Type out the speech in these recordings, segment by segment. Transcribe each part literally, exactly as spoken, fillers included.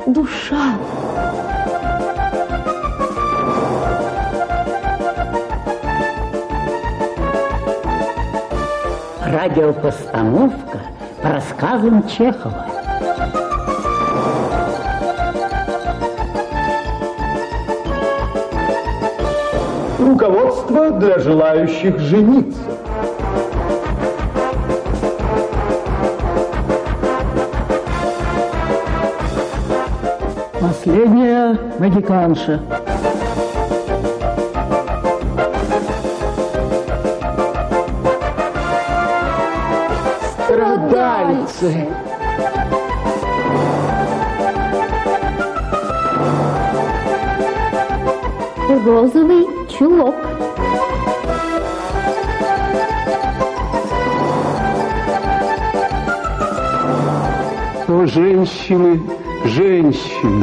душа. Радиопостановка по рассказам Чехова. Руководство для желающих жениться. Последняя магиканша. Страдальцы. Розовый чулок. О, женщины, женщины.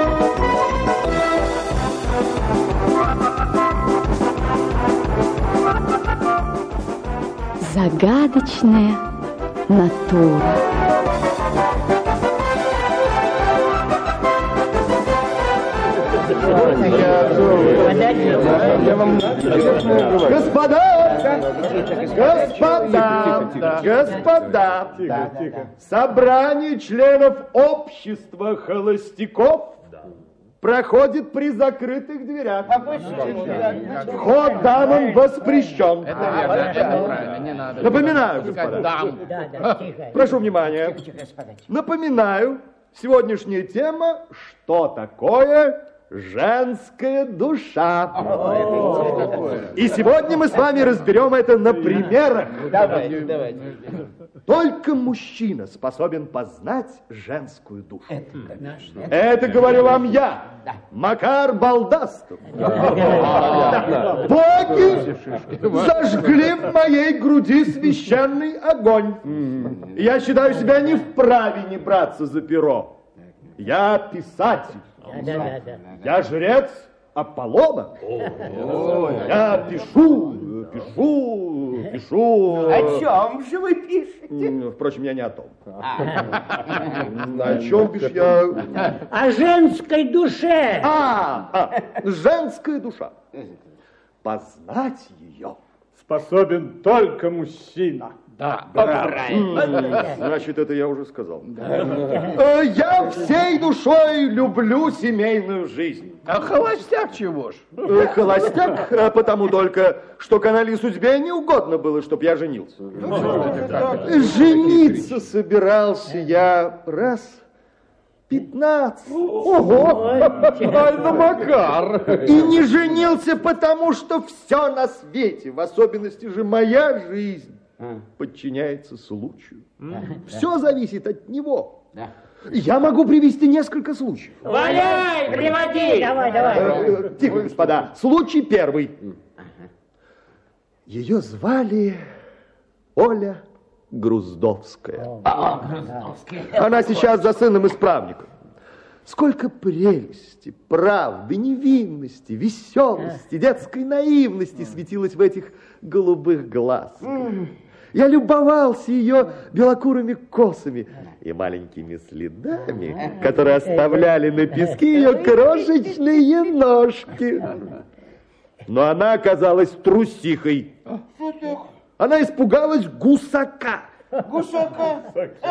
Загадочная натура. Господа, господа, господа, собрание членов общества холостяков проходит при закрытых дверях. Вход дамам воспрещен. Напоминаю, господа. Прошу внимания. Напоминаю, сегодняшняя тема «Что такое женская душа?» И сегодня мы с вами разберем это на примерах. Только мужчина способен познать женскую душу. Это говорю вам я, Макар Балдастов. Боги зажгли в моей груди священный огонь. Я считаю себя не вправе не браться за перо. Я писатель. Я жрец Аполлона. Я пишу, пишу, пишу. О чем же вы пишете? Впрочем, я не о том. О чем пишу я? О женской душе. А, а, женская душа. Познать ее способен только мужчина. Да, правильно. Значит, это я уже сказал. Я всей душой люблю семейную жизнь. А холостяк чего ж? Холостяк потому только, что канале судьбе не угодно было, чтоб я женился. Жениться собирался я раз пятнадцать. Ого! Ай, ну, Макар! И не женился, потому что все на свете, в особенности же моя жизнь, подчиняется случаю. Все зависит от него. Я могу привести несколько случаев. Валяй, приводи! Давай, давай. Тихо, господа. Случай первый. Ее звали Оля Груздовская. Она сейчас за сыном исправника. Сколько прелести, правды, невинности, веселости, детской наивности светилось в этих голубых глазах. Я любовался ее белокурыми косами и маленькими следами, которые оставляли на песке ее крошечные ножки. Но она оказалась трусихой. Она испугалась гусака. Гусака?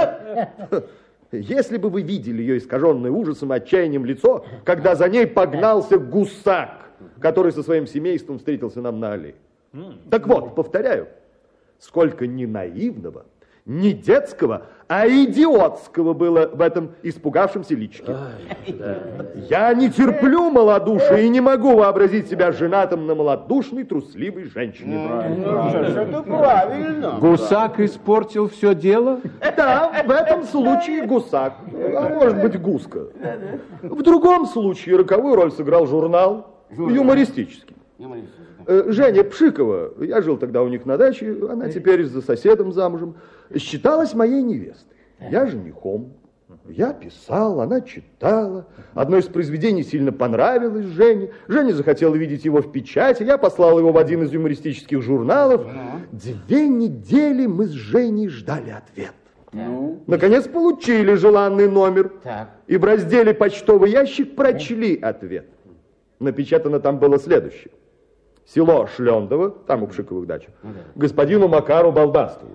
Если бы вы видели ее искаженное ужасом и отчаянием лицо, когда за ней погнался гусак, который со своим семейством встретился нам на аллее. Так вот, повторяю, сколько не наивного, не детского, а идиотского было в этом испугавшемся личике. Я не терплю малодушия и не могу вообразить себя женатым на малодушной, трусливой женщине. Это правильно. Гусак испортил все дело? Да, в этом случае гусак, а может быть гуска. В другом случае роковую роль сыграл журнал, юмористический. Женя Пшикова, я жил тогда у них на даче, она теперь за соседом замужем, считалась моей невестой. Я женихом. Я писал, она читала. Одно из произведений сильно понравилось Жене. Женя захотела видеть его в печати. Я послал его в один из юмористических журналов. Две недели мы с Женей ждали ответ. Ну? Наконец получили желанный номер. Так. И в разделе «Почтовый ящик» прочли ответ. Напечатано там было следующее. Село Шлендово, там у Пшиковых дач, господину Макару Балдастову.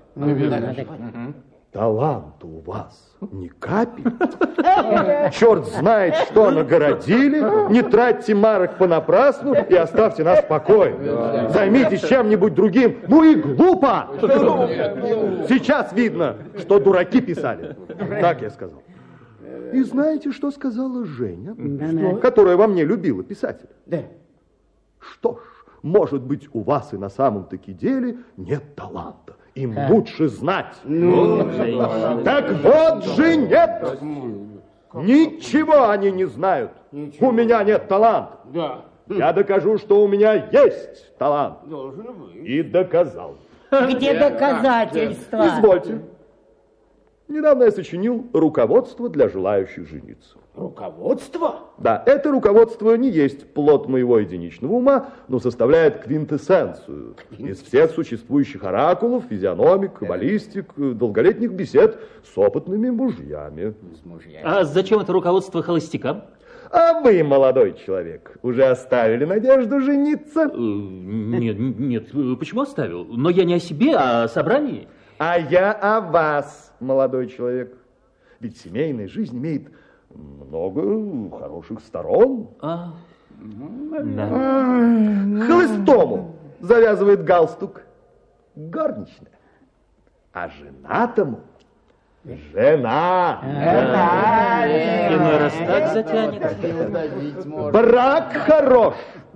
Талант у вас ни капель. Черт знает, что нагородили. Не тратьте марок понапрасну и оставьте нас в покое. Займитесь чем-нибудь другим. Ну и глупо. Сейчас видно, что дураки писали. Так я сказал. И знаете, что сказала Женя, что? Которая во мне любила писателя? Да. Что ж, может быть, у вас и на самом-таки деле нет таланта. Им да. лучше знать. Ну, так вот же нет. Ничего они не знают. Ничего. У меня нет таланта. Да. Я докажу, что у меня есть талант. Должен быть. И доказал. Где доказательства? Извольте. Недавно я сочинил руководство для желающих жениться. Руководство? Да, это руководство не есть плод моего единичного ума, но составляет квинтэссенцию из всех существующих оракулов, физиономик, каббалистик, долголетних бесед с опытными мужьями. А зачем это руководство холостякам? А вы, молодой человек, уже оставили надежду жениться? Нет, нет, почему оставил? Но я не о себе, а о собрании. А я о вас, молодой человек. Ведь семейная жизнь имеет много хороших сторон. А, да. Холостому завязывает галстук горничная, а женатому жена. Жена. Иной раз так затянет. Брак хорош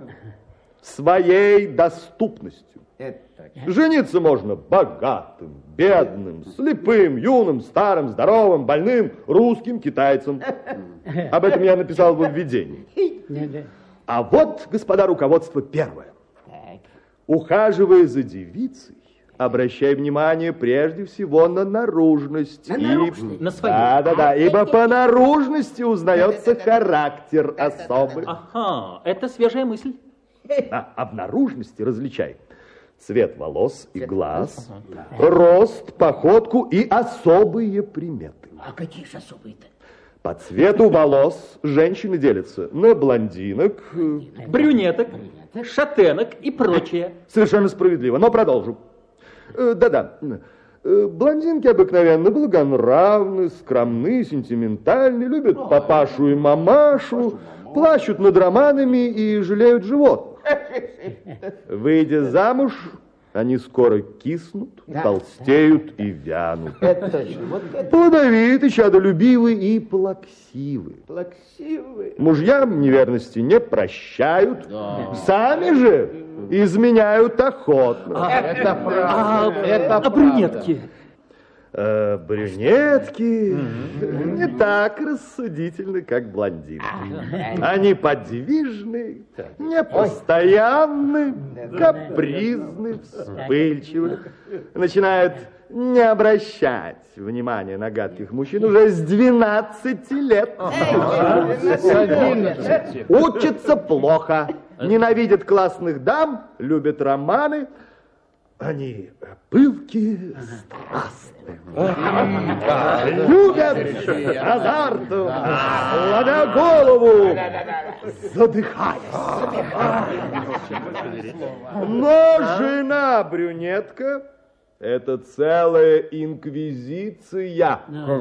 своей доступностью. Жениться можно богатым, бедным, слепым, юным, старым, здоровым, больным, русским, китайцем. Об этом я написал в введении. А вот, господа, руководство первое. Ухаживая за девицей, обращай внимание прежде всего на наружность. На наружность? И... На свою? Да, да, да, ибо по наружности узнается характер особы. Ага, это свежая мысль. А, а в наружности различай цвет волос и глаз, ага. рост, походку и особые приметы. А какие же особые-то? По цвету волос женщины делятся на блондинок, брюнеток, шатенок и прочее. Совершенно справедливо, но продолжу. Да-да, блондинки обыкновенно благонравны, скромны, сентиментальны, любят папашу и мамашу, плачут над романами и жалеют животных. Выйдя замуж, они скоро киснут, да. толстеют и вянут. Это точно. Вот это... Плодовиты, чадолюбивы и плаксивы. Плаксивы. Мужьям неверности не прощают, да. сами же изменяют охотно. А, это правда. А, это а брюнетки? А, брюнетки mm-hmm. не так рассудительны, как блондинки. Они подвижны, непостоянны, капризны, вспыльчивы. Начинают не обращать внимания на гадких мужчин уже с двенадцати лет. Учатся плохо, ненавидят классных дам, любят романы. Они пылкие, страстные, любят азарту, ломя голову, задыхаясь. Но жена брюнетка — это целая инквизиция.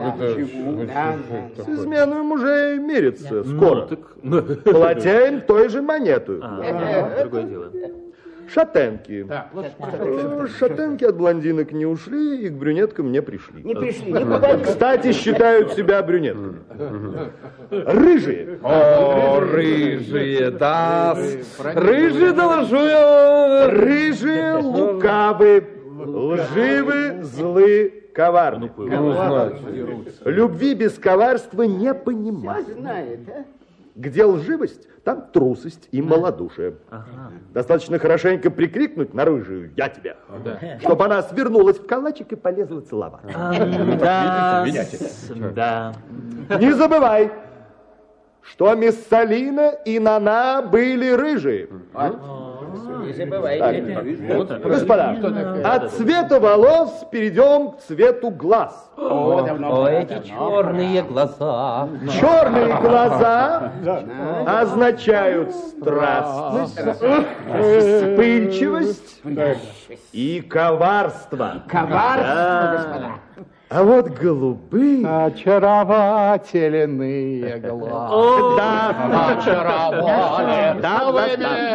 С изменой мужей мирится скоро. Платя той же монету. Другое дело. Шатенки. Да. Шатенки от блондинок не ушли и к брюнеткам не пришли. Не пришли, никуда не. Кстати, считают себя брюнетками. Рыжие. О, рыжие, да. Рыжие, доложу я. Рыжие, лукавы, лживы, злы, коварны. Любви без коварства не понимают. Где лживость, там трусость и малодушие. Ага. Достаточно хорошенько прикрикнуть на рыжую «Я тебя», да. чтобы она свернулась в калачик и полезла целовать. А, да, да. Не забывай, что Миссалина и Нана были рыжие. А? Не забывайте. Господа, от цвета волос перейдем к цвету глаз. О, эти черные глаза. Черные глаза означают страстность, вспыльчивость и коварство. Коварство, господа. А вот голубые... Очаровательные глаза. Да, Очаровали. да, Вы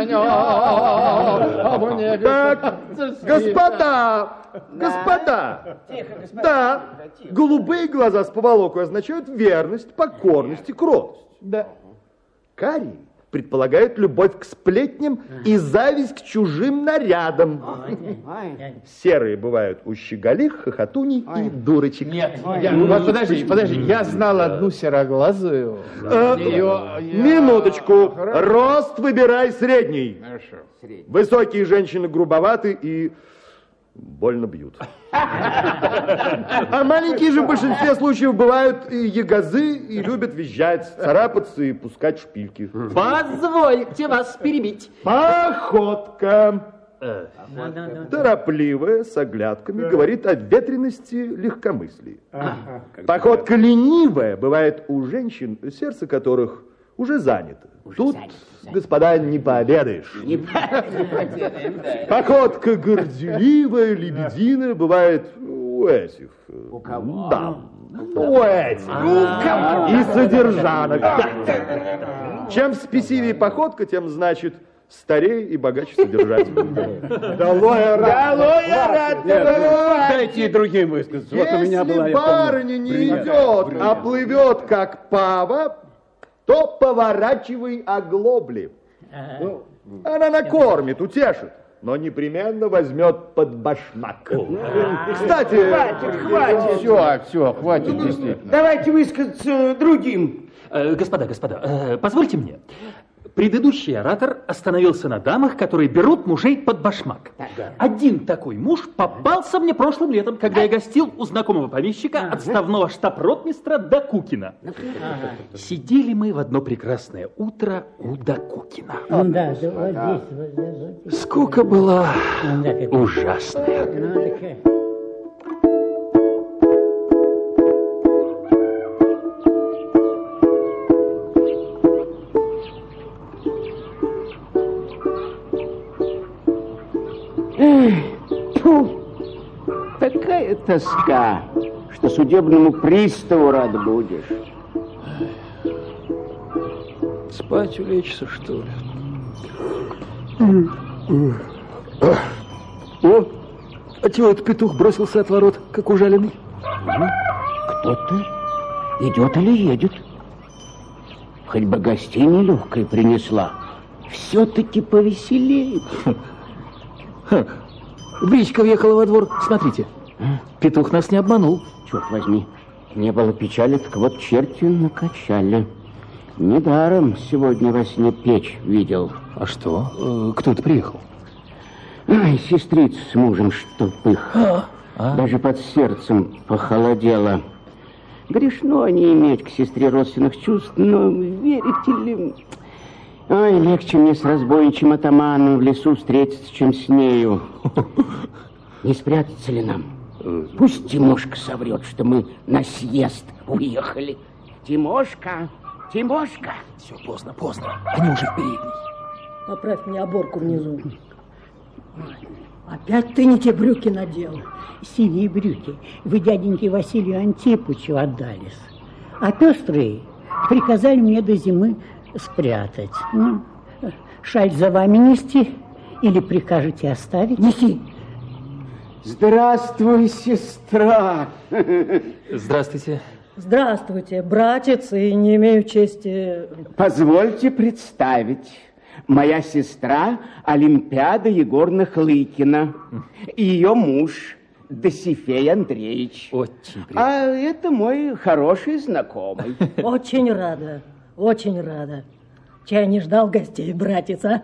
меня. Так, господа, господа, да, голубые глаза с поволокой означают верность, покорность и кротость. Да. Карие предполагают любовь к сплетням и зависть к чужим нарядам. Серые бывают у щеголих, хохотуней и дурочек. Нет. Вот подождите, подождите. Я знал одну сероглазую. Э, Ее- Минуточку. Рост выбирай средний. Хорошо. Высокие женщины грубоваты и больно бьют. А маленькие же в большинстве случаев бывают и ягозы, и любят визжать, царапаться и пускать шпильки. Позвольте вас перебить. Походка. Торопливая, с оглядками, говорит о ветрености легкомыслии. Походка ленивая бывает у женщин, сердце которых уже занято. Тут, господа, не пообедаешь. Походка горделивая, лебединая бывает у этих. У кого? Да, у этих. И содержанок. Да. Чем спесивее походка, тем, значит, старее и богаче содержатель. Долой рад. Дайте и другим высказаться. Вот у меня была, Если я помню, барыня не пример. идет, а плывет как пава, то поворачивай оглобли. Она накормит, утешит, но непременно возьмет под башмак. Кстати, Хватит, хватит. Все, все, хватит действительно. Давайте высказаться другим. Э, Господа, господа, э, позвольте мне. Предыдущий оратор остановился на дамах, которые берут мужей под башмак. Один такой муж попался мне прошлым летом, когда я гостил у знакомого помещика, отставного штаб-ротмистра Докукина. Сидели мы в одно прекрасное утро у Докукина. Да, да, вот здесь, вот здесь. Вот. Скука была Да, как- ужасная. Ну, такая. Тьфу, такая тоска, что судебному приставу рад будешь. Спать улечься, что ли? О, а чего этот петух бросился от ворот, как ужаленный? Кто-то идет или едет. Хоть бы гостей нелегкой принесла, все-таки повеселеет. Бричка въехала во двор, смотрите. Петух нас не обманул. Черт возьми, не было печали, так вот черти накачали. Недаром сегодня во сне печь видел. А что? Э, Кто-то приехал? Ай, сестрица с мужем, чтоб их. А? Даже под сердцем похолодело. Грешно не иметь к сестре родственных чувств, но верите ли... Ой, легче мне с разбойничьим атаманом в лесу встретиться, чем с нею. Не спрятаться ли нам? Пусть Тимошка соврет, что мы на съезд уехали. Тимошка, Тимошка. Все, поздно, поздно. Они уже в передней. Поправь мне оборку внизу. Опять ты не те брюки надел. Синие брюки вы дяденьке Василию Антипычу отдались, а пестрые приказали мне до зимы спрятать. Ну, шаль за вами нести или прикажете оставить? Неси. Здравствуй, сестра. Здравствуйте. Здравствуйте, братец, и не имею чести... Позвольте представить. Моя сестра Олимпиада Егоровна Хлыкина и ее муж Досифей Андреевич. Очень приятно. А это мой хороший знакомый. Очень рада, очень рада. Чай не ждал гостей, братец, а?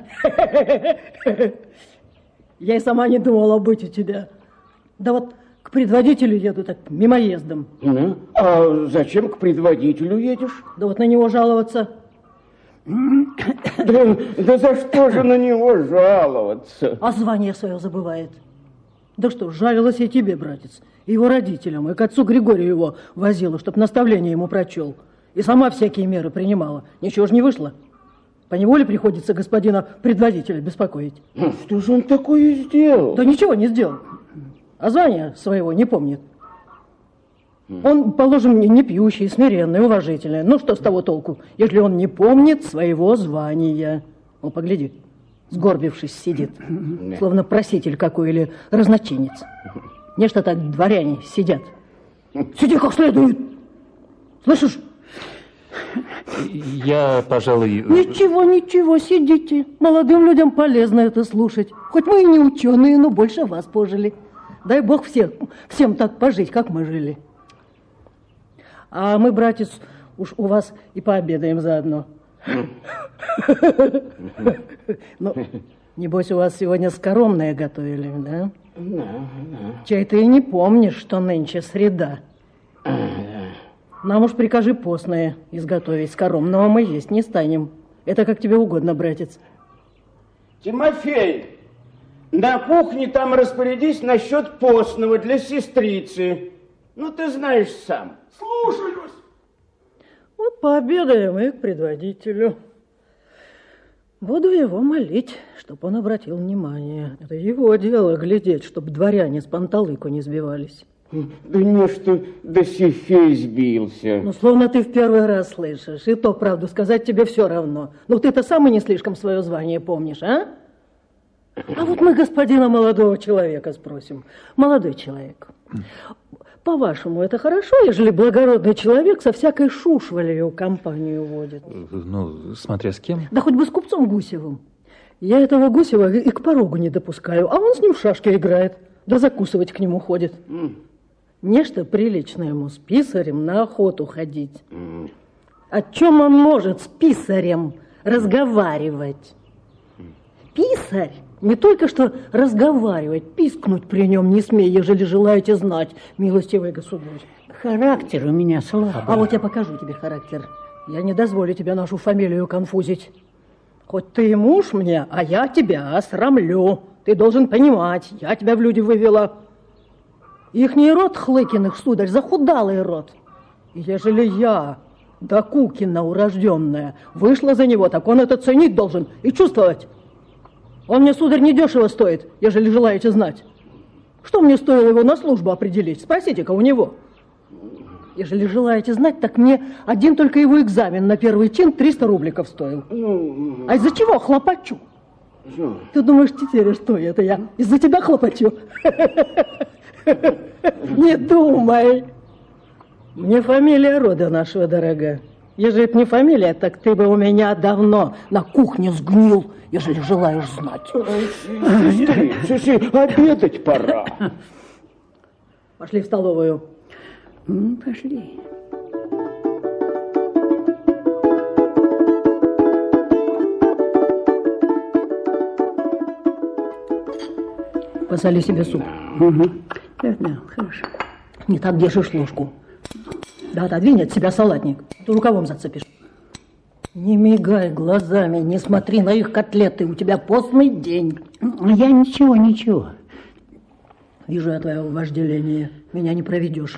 Я и сама не думала быть у тебя. Да вот к предводителю еду так мимоездом. Ну, а зачем к предводителю едешь? Да вот на него жаловаться. Да, да за что же на него жаловаться? А звание свое забывает. Да что, жалилась и тебе, братец, и его родителям, и к отцу Григорию его возила, чтоб наставление ему прочел. И сама всякие меры принимала. Ничего же не вышло. Поневоле приходится господина предводителя беспокоить. Ну, что же он такое сделал? Да ничего не сделал. А звания своего не помнит. Он, положим, не пьющий, смиренный, уважительный. Ну, что с того толку, если он не помнит своего звания? Ну, погляди, сгорбившись, сидит, словно проситель какой или разночинец. Нечто так дворяне сидят. Сиди как следует. Слышишь? Я, пожалуй... Ничего, ничего, сидите. Молодым людям полезно это слушать. Хоть мы и не ученые, но больше вас пожили. Дай Бог всех, всем так пожить, как мы жили. А мы, братец, уж у вас и пообедаем заодно. Ну, небось, у вас сегодня скоромное готовили, да? Чай ты и не помнишь, что нынче среда. Нам уж прикажи постное изготовить, скоромного мы есть не станем. Это как тебе угодно, братец. Тимофей, на кухне там распорядись насчет постного для сестрицы. Ну, ты знаешь сам. Слушаюсь. Вот пообедаем и к предводителю. Буду его молить, чтоб он обратил внимание. Это его дело глядеть, чтоб дворяне с панталыку не сбивались. Да не, что Досифей сбился. Ну, словно ты в первый раз слышишь. И то, правду сказать, тебе все равно. Ну, ты-то сам и не слишком свое звание помнишь, а? А вот мы господина молодого человека спросим. Молодой человек, по-вашему, это хорошо, ежели благородный человек со всякой шушвалью компанию водит? Ну, смотря с кем. Да хоть бы с купцом Гусевым. Я этого Гусева и к порогу не допускаю, а он с ним в шашки играет, да закусывать к нему ходит. Mm. Нечто прилично ему с писарем на охоту ходить. Mm. О чем он может с писарем разговаривать? Писарь не только что разговаривать, пискнуть при нем не смей, ежели желаете знать, милостивый государь. Характер у меня слабый. А вот я покажу тебе характер. Я не дозволю тебе нашу фамилию конфузить. Хоть ты и муж мне, а я тебя осрамлю. Ты должен понимать, я тебя в люди вывела. Ихний род Хлыкиных, сударь, захудалый род. И ежели я, да Кукина урожденная, вышла за него, так он это ценить должен и чувствовать. Он мне, сударь, недешево стоит, ежели желаете знать. Что мне стоило его на службу определить? Спросите-ка у него. Ежели желаете знать, так мне один только его экзамен на первый чин триста рубликов стоил. А из-за чего хлопочу? Ты думаешь, теперь что это я? Из-за тебя хлопочу? Не думай. Мне фамилия рода нашего дорога. Ежели б не фамилия, так ты бы у меня давно на кухне сгнил, ежели желаешь знать. Слушай, обедать пора. Пошли в столовую. Ну, пошли. Посоли себе суп. Угу. Да, да, хорошо. Не так держишь ложку. Да, отодвинь от себя салатник. Ты рукавом зацепишь. Не мигай глазами, не смотри на их котлеты. У тебя постный день. Я ничего, ничего. Вижу я твое вожделение. Меня не проведешь.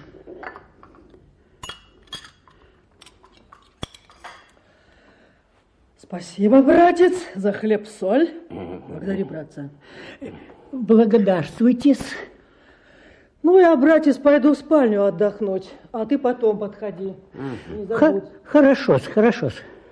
Спасибо, братец, за хлеб-соль. Благодари, братца. Благодарствуйте. Ну, я, братец, пойду в спальню отдохнуть, а ты потом подходи. Не забудь. Хорошо, хорошо.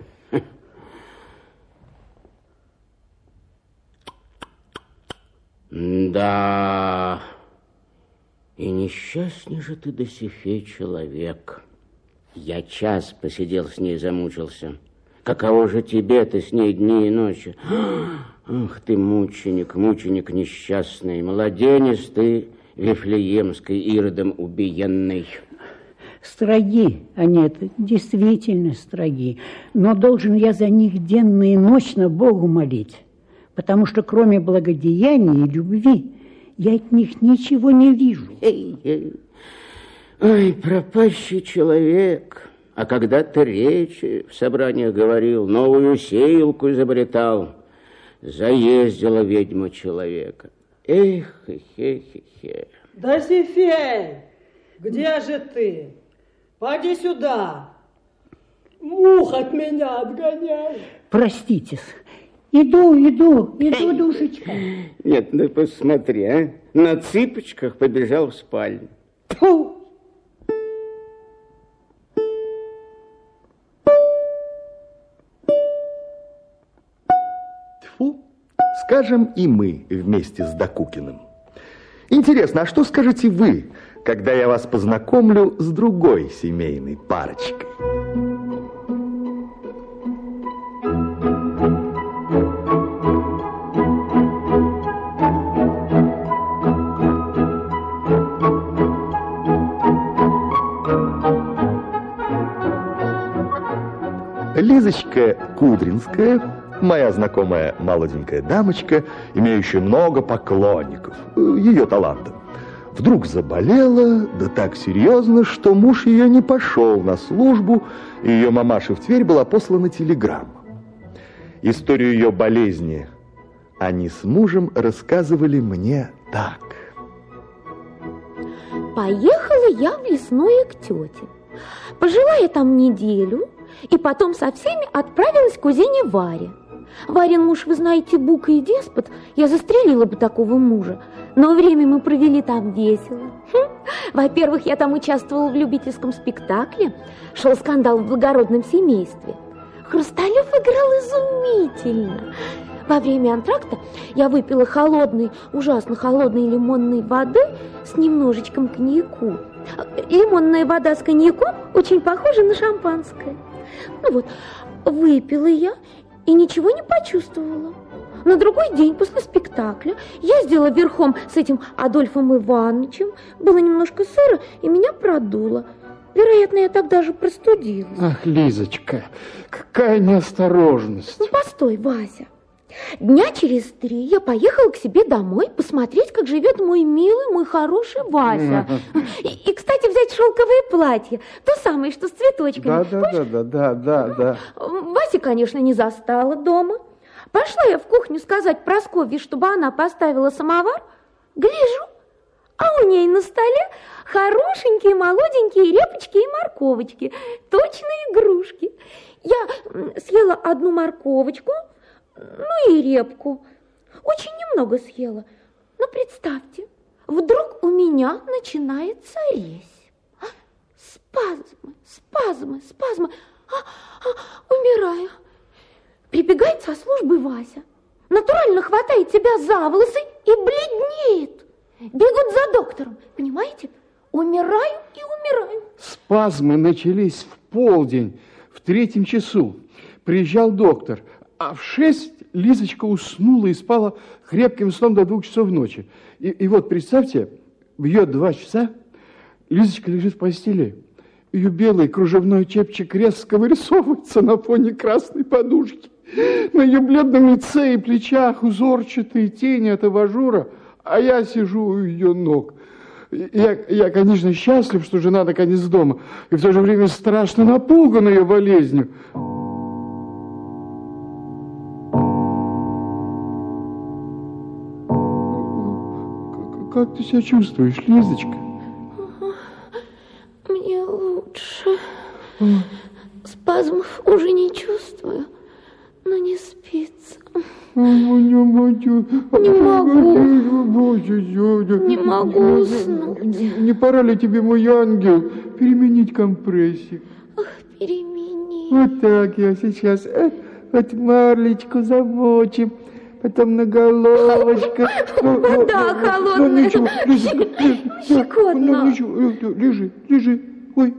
Да, и несчастный же ты, Досифей, человек. Я час посидел с ней, замучился. Каково же тебе-то с ней дни и ночи? Ах ты, мученик, мученик несчастный, младенец ты, Вифлеемской Иродом убиенный. Строги они, это действительно строги. Но должен я за них денно и ночно Богу молить, потому что кроме благодеяния и любви я от них ничего не вижу. Эй, эй. Ой, пропащий человек, А когда ты речи в собраниях говорил, новую сеялку изобретал, заездила ведьма человека. Эх, хе-хе-хе. Досифей, где же ты? Поди сюда. Мух от меня отгоняй. Простите, иду, иду, иду, душечка. Нет, ну посмотри, а. На цыпочках побежал в спальню. Фу! Тьфу, скажем и мы вместе с Докукиным. Интересно, а что скажете вы, когда я вас познакомлю с другой семейной парочкой? Лизочка Кудринская, моя знакомая молоденькая дамочка, имеющая много поклонников, ее талантом, вдруг заболела, да так серьезно, что муж ее не пошел на службу, и ее мамаше в Тверь была послана телеграмма. Историю ее болезни они с мужем рассказывали мне так. Поехала я в лесное к тете. Пожила я там неделю, и потом со всеми отправилась к кузине Варе. Варин муж, вы знаете, бука и деспот, я застрелила бы такого мужа, но время мы провели там весело. Хм. Во-первых, я там участвовала в любительском спектакле, шел скандал в благородном семействе. Хрусталев играл изумительно. Во время антракта я выпила холодной, ужасно холодной лимонной воды с немножечком коньяку. Лимонная вода с коньяком очень похожа на шампанское. Ну вот, выпила я и ничего не почувствовала. На другой день после спектакля ездила верхом с этим Адольфом Ивановичем. Было немножко сыро, и меня продуло. Вероятно, я тогда же простудилась. Ах, Лизочка, какая неосторожность. Ну, постой, Вася. Дня через три я поехала к себе домой посмотреть, как живет мой милый, мой хороший Вася. И, и, кстати, взять шелковое платье, то самое, что с цветочками. Да, да, да, да, да, да, да. Вася, конечно, не застала дома. Пошла я в кухню сказать Прасковье, чтобы она поставила самовар. Гляжу, а у ней на столе хорошенькие молоденькие репочки и морковочки, точные игрушки. Я съела одну морковочку, ну и репку. Очень немного съела. Но представьте, вдруг у меня начинается резь. А? Спазмы, спазмы, спазмы. А, а, умираю. Прибегает со службы Вася. Натурально хватает тебя за волосы и бледнеет. Бегут за доктором, понимаете? Умираю и умираю. Спазмы начались в полдень, в третьем часу. Приезжал доктор. А в шесть Лизочка уснула и спала крепким сном до двух часов ночи. И, и вот, представьте, бьет два часа, Лизочка лежит в постели. Ее белый кружевной чепчик резко вырисовывается на фоне красной подушки. На ее бледном лице и плечах узорчатые тени от абажура, а я сижу у ее ног. Я, я, конечно, счастлив, что жена наконец дома, и в то же время страшно напуган ее болезнью. Как ты себя чувствуешь, Лизочка? Мне лучше. Спазмов уже не чувствую, но не спится. Не могу. Не могу уснуть. Не пора ли тебе, мой ангел, переменить компрессик? Ах, перемени. Вот так я сейчас. Вот Марлечку замочим. Потом на головочку. Вода холодная. Ну, ничего, щекотно. Ну, ничего, лежи, лежи. Ой.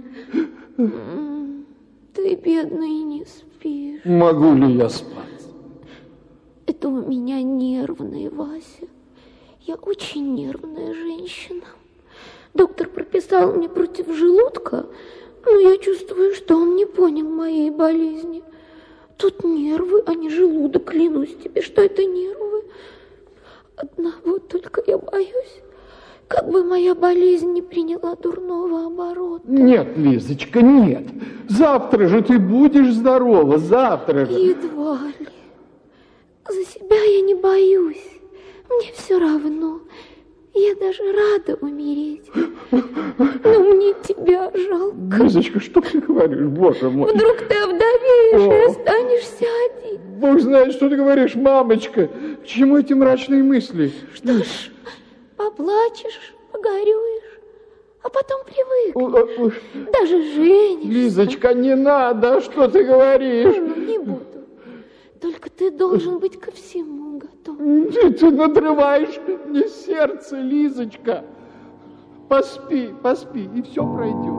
Ты, бедный, не спишь. Могу ли я спать? Это у меня нервная, Вася. Я очень нервная женщина. Доктор прописал мне против желудка, но я чувствую, что он не понял моей болезни. Тут нервы, а не желудок, клянусь тебе, что это нервы. Одного только я боюсь. как бы моя болезнь не приняла дурного оборота. Нет, Лизочка, нет. Завтра же ты будешь здорова, завтра же. Едва ли. За себя я не боюсь. Мне все равно. Я даже рада умереть. Но мне тебя жалко. Лизочка, что ты говоришь, боже мой? Вдруг ты овдовеешь и останешься один. Бог знает, что ты говоришь, мамочка. К чему эти мрачные мысли? Что ж, поплачешь, погорюешь, а потом привыкнешь. Даже женишься. Лизочка, не надо, что ты говоришь? Не буду. Только ты должен быть ко всему готов. Ты, ты надрываешь мне сердце, Лизочка. Поспи, поспи, и все пройдет.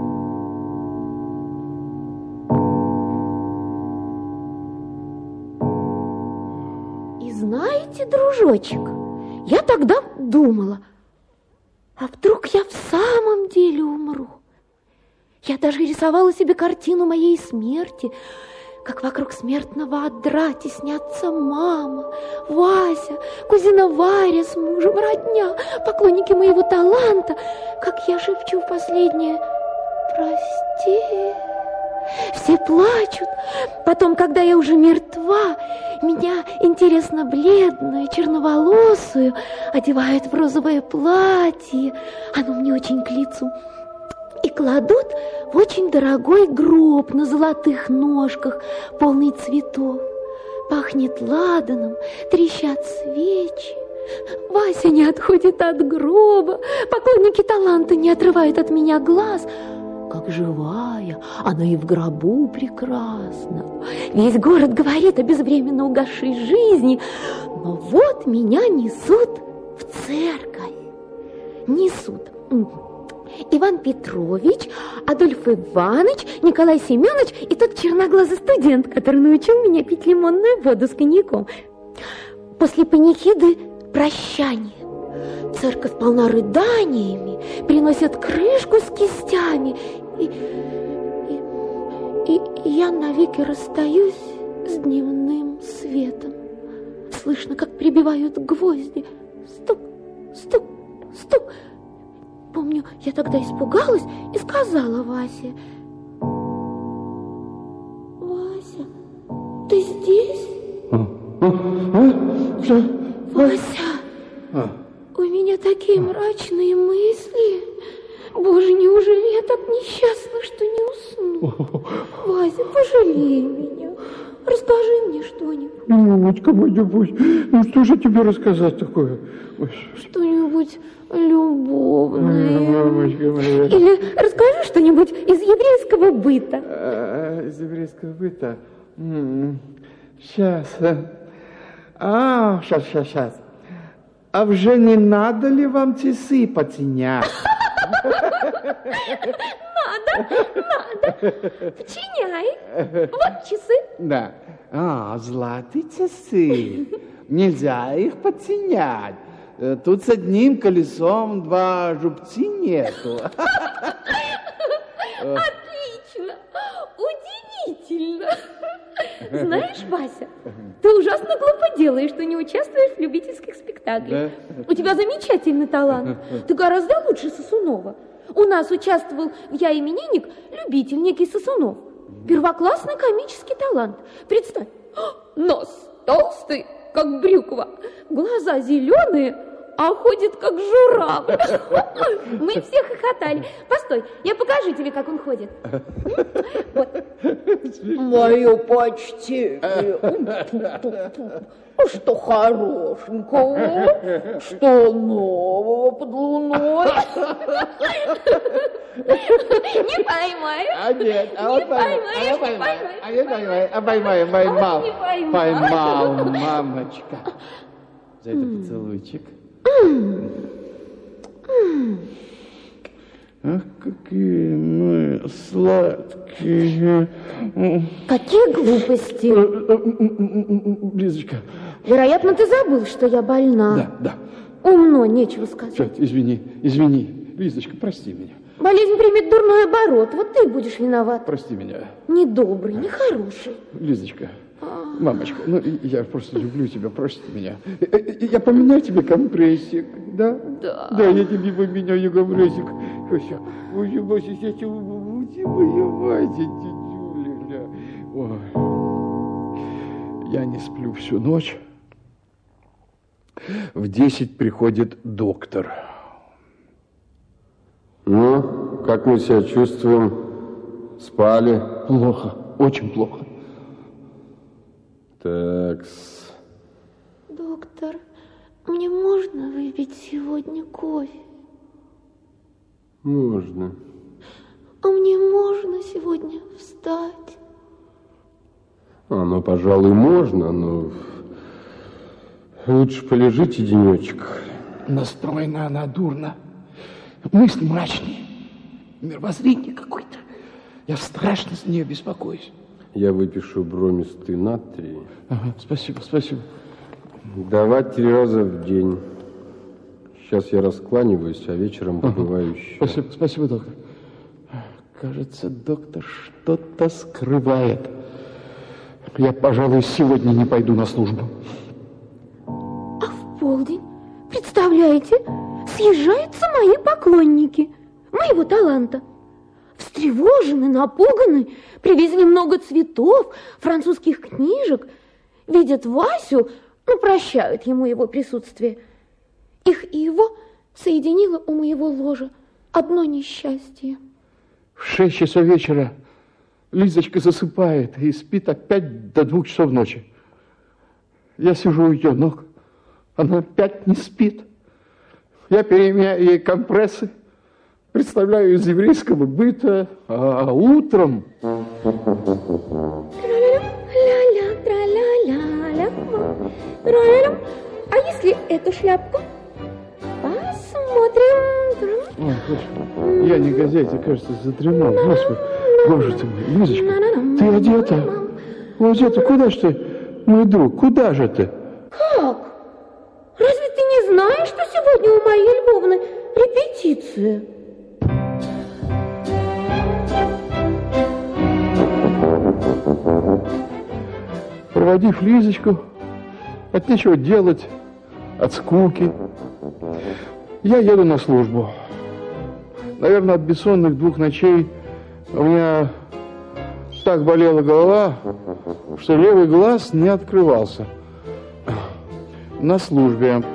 И знаете, дружочек, я тогда думала, а вдруг я в самом деле умру? Я даже рисовала себе картину моей смерти, как вокруг смертного одра теснятся мама, Вася, кузина Варя с мужем, родня, поклонники моего таланта, как я шепчу в последнее «Прости». Все плачут. Потом, когда я уже мертва, меня, интересно, бледную, черноволосую, одевают в розовое платье. Оно мне очень к лицу. И кладут в очень дорогой гроб на золотых ножках, полный цветов. Пахнет ладаном, трещат свечи. Вася не отходит от гроба, поклонники таланта не отрывают от меня глаз. Как живая, она и в гробу прекрасна. Весь город говорит о безвременно угасшей жизни, но вот меня несут в церковь. Несут Иван Петрович, Адольф Иванович, Николай Семенович и тот черноглазый студент, который научил меня пить лимонную воду с коньяком. После панихиды прощание. Церковь полна рыданиями, приносят крышку с кистями, и, и, и я навеки расстаюсь с дневным светом. Слышно, как прибивают гвозди. Стук, стук, стук. Помню, я тогда испугалась и сказала Васе: «Вася, ты здесь?» А, а, а, что? «Вася, а. у меня такие мрачные мысли. Боже, неужели я так несчастна, что не усну? Вася, пожалей меня. Расскажи мне что-нибудь». Мамочка, будь, будь. Ну что же тебе рассказать такое? Что-нибудь любовное. Мамочка моя. Или расскажи что-нибудь из еврейского быта. А, из еврейского быта? М-м. Сейчас. А, сейчас, сейчас, сейчас. А уже не надо ли вам часы потенять? Надо, надо. Починяй. Вот часы. Да. А, золотые часы. Нельзя их потенять. Тут с одним колесом два жупцы нету. Отлично. Удивительно. Знаешь, Вася, ты ужасно глупо делаешь, что не участвуешь в любительских спектаклях. Да? У тебя замечательный талант. Ты гораздо лучше Сосунова. У нас участвовал в «Я именинник» любитель, некий Сосунов. Первоклассный комический талант. Представь, нос толстый, как брюква, глаза зеленые, а ходит как журавль. Мы все хохотали. Постой, я покажу тебе, как он ходит. Вот. Мое почтение. Что хорошенького, что нового под луной. Не поймаю. А нет, а не вот поймаешь, а не поймаю, поймаешь. а я поймаю, а поймаю, поймал, Не поймал. поймал, мамочка. За это поцелуйчик. Ах, какие мы сладкие. Какие глупости. Лизочка. Вероятно, ты забыл, что я больна. Да, да. Умно, нечего сказать. Что, извини, извини. Лизочка, прости меня. Болезнь примет дурной оборот. Вот ты будешь виноват. Прости меня. Недобрый, нехороший. Лизочка, мамочка, ну я просто люблю тебя, прости меня. Я поменяю тебе компрессик. Да? Да. Да, я тебе поменяю югомрезик. Ой, Вася, я тебя моя Вася, тетюля. Ой. Я не сплю всю ночь. В десять приходит доктор. Ну, как мы себя чувствуем? Спали? Плохо, очень плохо. Такс. Доктор, мне можно выпить сегодня кофе? Можно. А мне можно сегодня встать? А, ну, пожалуй, можно, но лучше полежите денечек. Настроена она дурно. Мысли мрачные. Мировоззрение какое-то. Я страшно с нее беспокоюсь. Я выпишу бромистый натрий. Ага, спасибо, спасибо. Давать три раза в день. Сейчас я раскланиваюсь, а вечером побываю ага. еще. Спасибо, спасибо, доктор. Кажется, доктор что-то скрывает. Я, пожалуй, сегодня не пойду на службу. А в полдень, представляете, съезжаются мои поклонники моего таланта. Встревожены, напуганы, привезли много цветов, французских книжек, видят Васю, ну, прощают ему его присутствие. Их и его соединило у моего ложа одно несчастье. В шесть часов вечера Лизочка засыпает и спит опять до двух часов ночи. Я сижу у ее ног, она опять не спит. Я переменяю ей компрессы, представляю из еврейского быта, а утром... А если эту шляпку? Посмотрим. Ой, я не газете, кажется, задремал. Господи, боже ты мой, Лизочка, ты одета? Одета, куда ж ты, мой друг, куда же ты? Как? Разве ты не знаешь, что сегодня у Марии Львовны репетиция? Проводив Лизочку, от нечего делать, от скуки, я еду на службу. Наверное, от бессонных двух ночей у меня так болела голова, что левый глаз не открывался. На службе.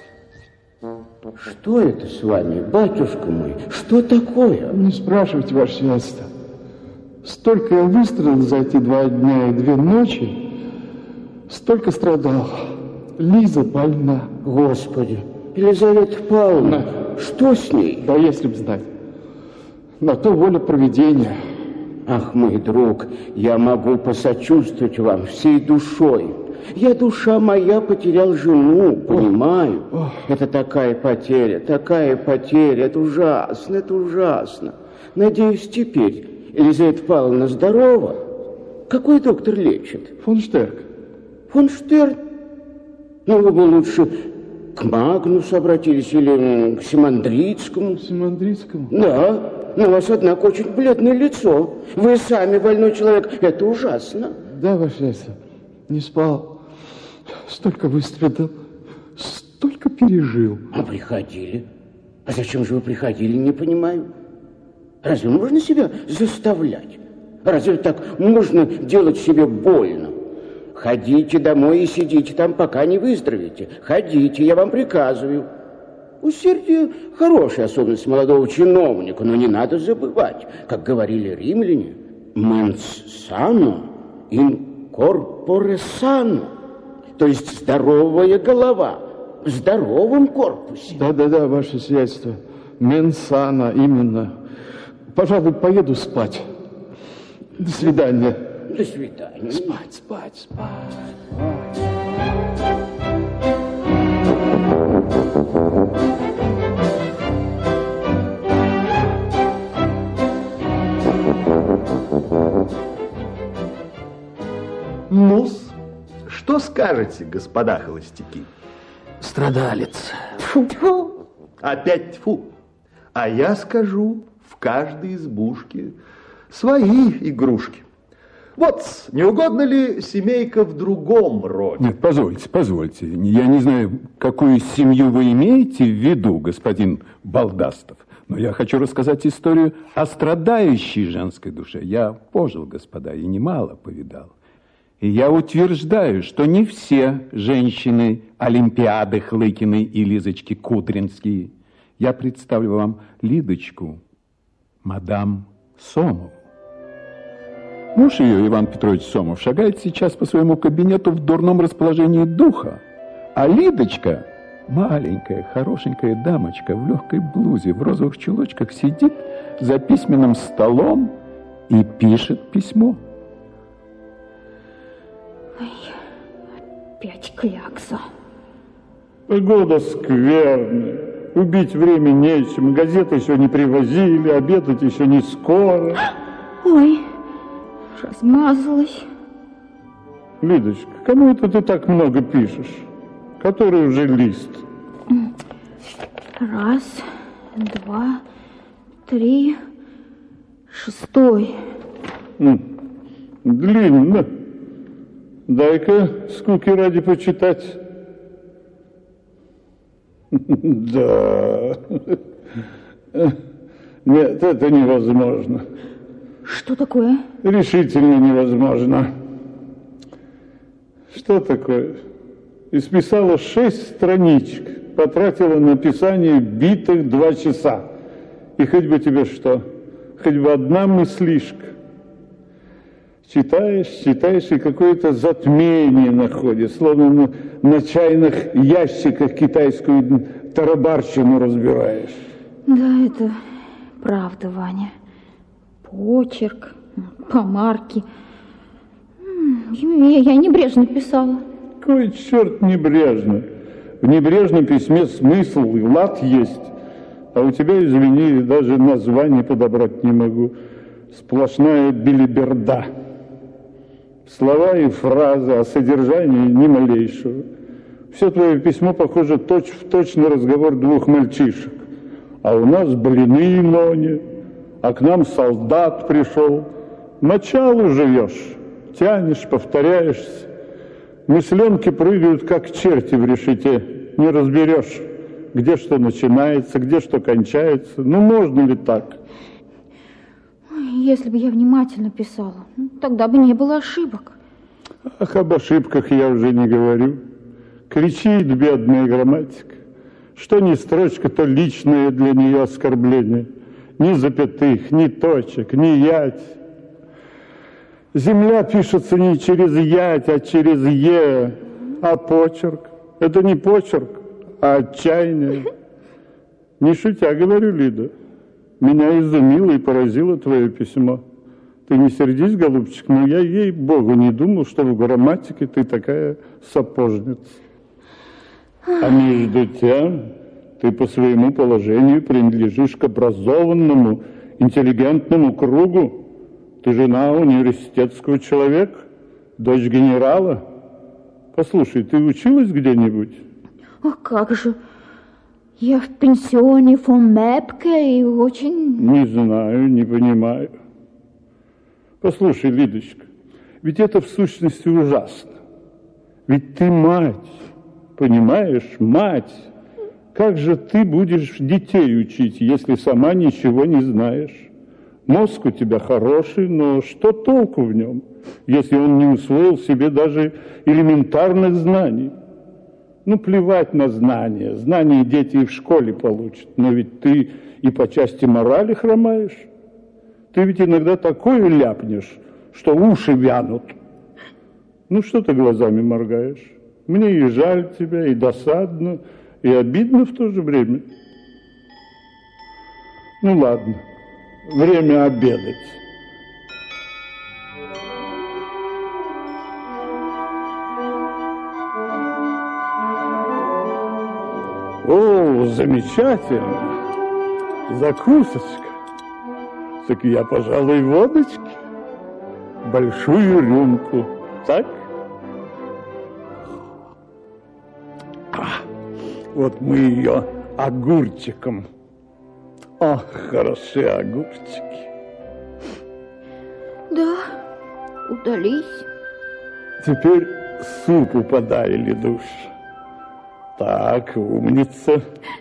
Что это с вами, батюшка мой? Что такое? Не спрашивайте, ваше сиятельство. Столько я выстрадал за эти два дня и две ночи, столько страдал. Лиза больна. Господи, Елизавета Павловна, что с ней? Да если б знать. На то воля провидения. Ах, мой друг, я могу посочувствовать вам всей душой. Я, душа моя, потерял жену, понимаю. Ох. Это такая потеря, такая потеря. Это ужасно, это ужасно. Надеюсь, теперь Елизавета Павловна здорова. Какой доктор лечит? Фон Штерк. Фон Штерк? Ну, вы бы лучше к Магнусу обратились или к Симандрицкому. Симандрицкому? Да. Но у вас, однако, очень бледное лицо. Вы сами больной человек. Это ужасно. Да, ваше сиятельство. Не спал. Столько выстрадал. Столько пережил. А приходили? А зачем же вы приходили, не понимаю. Разве можно себя заставлять? Разве так можно делать себе больно? Ходите домой и сидите там, пока не выздоровеете. Ходите, я вам приказываю. Усердие – хорошая особенность молодого чиновника, но не надо забывать, как говорили римляне, «mens sano in corpore sano», то есть здоровая голова в здоровом корпусе. Да-да-да, ваше сиятельство, «mens sano» именно. Пожалуй, поеду спать. До свидания. До свидания. Спать, спать, спать. Ну-с, что скажете, господа холостяки? Страдалец. Фу. Опять тьфу. А я скажу, в каждой избушке свои игрушки. Вот, не угодно ли семейка в другом роде? Нет, позвольте, позвольте. Я не знаю, какую семью вы имеете в виду, господин Балдастов, но я хочу рассказать историю о страдающей женской душе. Я пожил, господа, и немало повидал. И я утверждаю, что не все женщины Олимпиады Хлыкиной и Лизочки Кудринские. Я представлю вам Лидочку, мадам Сомову. Муж ее, Иван Петрович Сомов, шагает сейчас по своему кабинету в дурном расположении духа. А Лидочка, маленькая, хорошенькая дамочка в легкой блузе, в розовых чулочках, сидит за письменным столом и пишет письмо. Ой, опять клякса. Погода скверная. Убить время нечем. Газеты еще не привозили, обедать еще не скоро. Ой, размазалась. Лидочка, кому это ты так много пишешь? Который уже лист? Раз, два, три, шестой. Длинно. Дай-ка скуки ради почитать. Да. Нет, это невозможно. Что такое? Решительно невозможно. Что такое? Исписала шесть страничек, потратила на написание битых два часа. И хоть бы тебе что, хоть бы одна мыслишка. Читаешь, читаешь, и какое-то затмение находишь, словно на, на чайных ящиках китайскую тарабарщину разбираешь. Да, это правда, Ваня. Почерк, помарки. Я, я небрежно писала. Какой черт небрежно? В небрежном письме смысл и лад есть. А у тебя, извини, даже название подобрать не могу. Сплошная белиберда. Слова и фразы, а содержания ни малейшего. Все твое письмо похоже точь в точь на разговор двух мальчишек. А у нас блины Ноне, а к нам солдат пришел. Началу живешь, тянешь, повторяешься. Мысленки прыгают, как черти в решете. Не разберешь, где что начинается, где что кончается. Ну, можно ли так? Если бы я внимательно писала, тогда бы не было ошибок. Ах, об ошибках я уже не говорю. Кричит бедная грамматика. Что ни строчка, то личное для нее оскорбление. Ни запятых, ни точек, ни ять. Земля пишется не через ять, а через е. А почерк? Это не почерк, а отчаяние. Не шутя говорю, Лида. Меня изумило и поразило твое письмо. Ты не сердись, голубчик, но я, ей-богу, не думал, что в грамматике ты такая сапожница. А между тем, ты по своему положению принадлежишь к образованному, интеллигентному кругу. Ты жена университетского человека, дочь генерала. Послушай, ты училась где-нибудь? А как же? Я в пенсионе фон Мепке и очень... Не знаю, не понимаю. Послушай, Лидочка, ведь это в сущности ужасно. Ведь ты мать, понимаешь, мать. Как же ты будешь детей учить, если сама ничего не знаешь? Мозг у тебя хороший, но что толку в нем, если он не усвоил себе даже элементарных знаний? Ну, плевать на знания. Знания дети и в школе получат. Но ведь ты и по части морали хромаешь. Ты ведь иногда такое ляпнешь, что уши вянут. Ну, что ты глазами моргаешь? Мне и жаль тебя, и досадно, и обидно в то же время. Ну, ладно. Время обедать. О, замечательно. Закусочка. Так я, пожалуй, водочки. Большую рюмку. Так? А, вот мы ее огурчиком. Ох, хорошие огурчики. Да, удались. Теперь супу подай, Лидуш. Так, умница.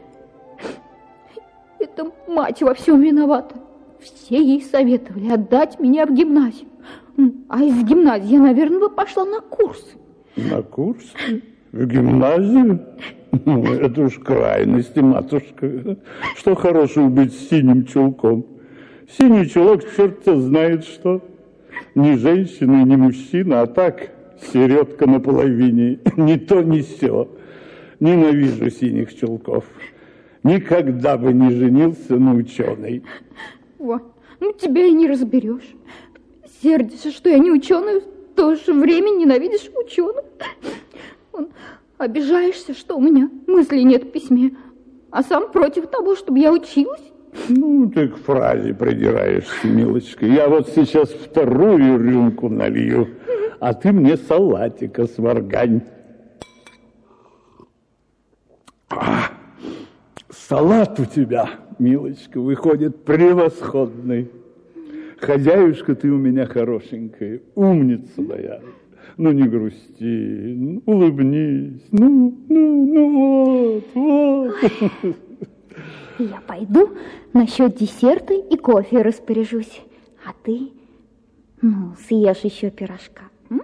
Это мать во всем виновата. Все ей советовали отдать меня в гимназию. А из гимназии я, наверное, бы пошла на курсы. На курсы? В гимназию? Ну, это уж крайности, матушка. Что хорошего быть с синим чулком? Синий чулок, черт-то знает что. Ни женщина, ни мужчина, а так середка на половине. Ни то, ни сё. Ненавижу синих чулков. Никогда бы не женился на ученой. Вот, ну тебя и не разберешь. Сердишься, что я не ученый, в то же время ненавидишь ученых. Обижаешься, что у меня мыслей нет в письме, а сам против того, чтобы я училась. Ну, ты к фразе придираешься, милочка. Я вот сейчас вторую рюмку налью, а ты мне салатика сваргань. А, салат у тебя, милочка, выходит превосходный. Хозяюшка ты у меня хорошенькая, умница моя. Ну, не грусти, улыбнись. Ну, ну, ну вот, вот. Я пойду насчет десерта и кофе распоряжусь. А ты, ну, съешь еще пирожка. М?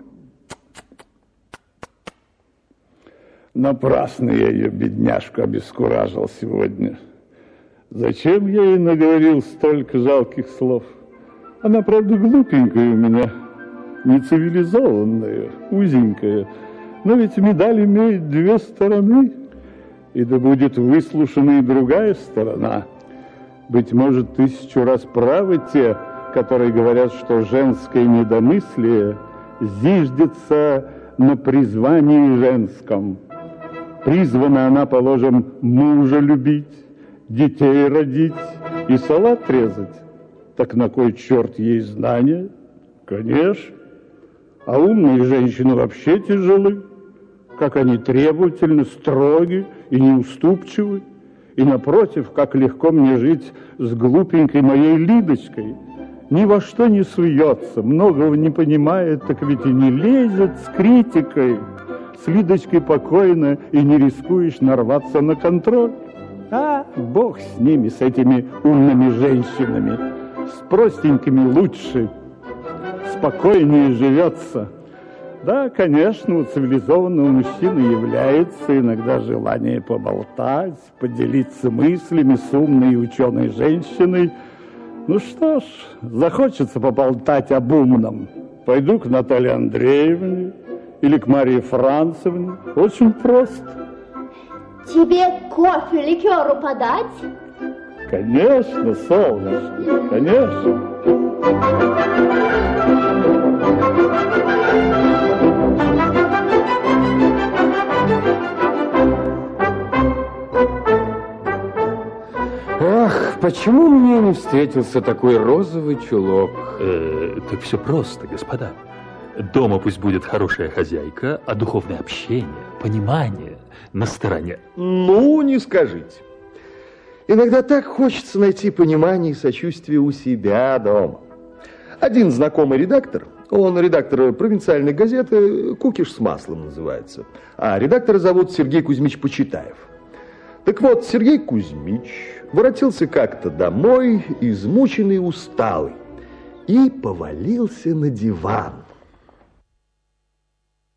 Напрасно я ее, бедняжку, обескуражил сегодня. Зачем я ей наговорил столько жалких слов? Она, правда, глупенькая у меня, нецивилизованная, узенькая. Но ведь медаль имеет две стороны, и да будет выслушана и другая сторона. Быть может, тысячу раз правы те, которые говорят, что женское недомыслие зиждется на призвании женском. Призвана она, положим, мужа любить, детей родить и салат резать. Так на кой черт ей знания? Конечно. А умные женщины вообще тяжелы. Как они требовательны, строги и неуступчивы. И напротив, как легко мне жить с глупенькой моей Лидочкой. Ни во что не суется, многого не понимает, так ведь и не лезет с критикой. С Лидочкой покойно и не рискуешь нарваться на контроль. А, бог с ними, с этими умными женщинами. С простенькими лучше, спокойнее живется. Да, конечно, у цивилизованного мужчины является иногда желание поболтать, поделиться мыслями с умной и ученой женщиной. Ну что ж, захочется поболтать об умном. Пойду к Наталье Андреевне или к Марии Францевне. Очень просто. Тебе кофе, ликеру подать? Конечно, солнышко, конечно. Ах, почему мне не встретился такой розовый чулок? Э, так все просто, господа. Дома пусть будет хорошая хозяйка, а духовное общение, понимание на стороне. Ну, не скажите. Иногда так хочется найти понимание и сочувствие у себя дома. Один знакомый редактор, он редактор провинциальной газеты «Кукиш с маслом» называется, а редактора зовут Сергей Кузьмич Почитаев. Так вот, Сергей Кузьмич воротился как-то домой, измученный и усталый, и повалился на диван.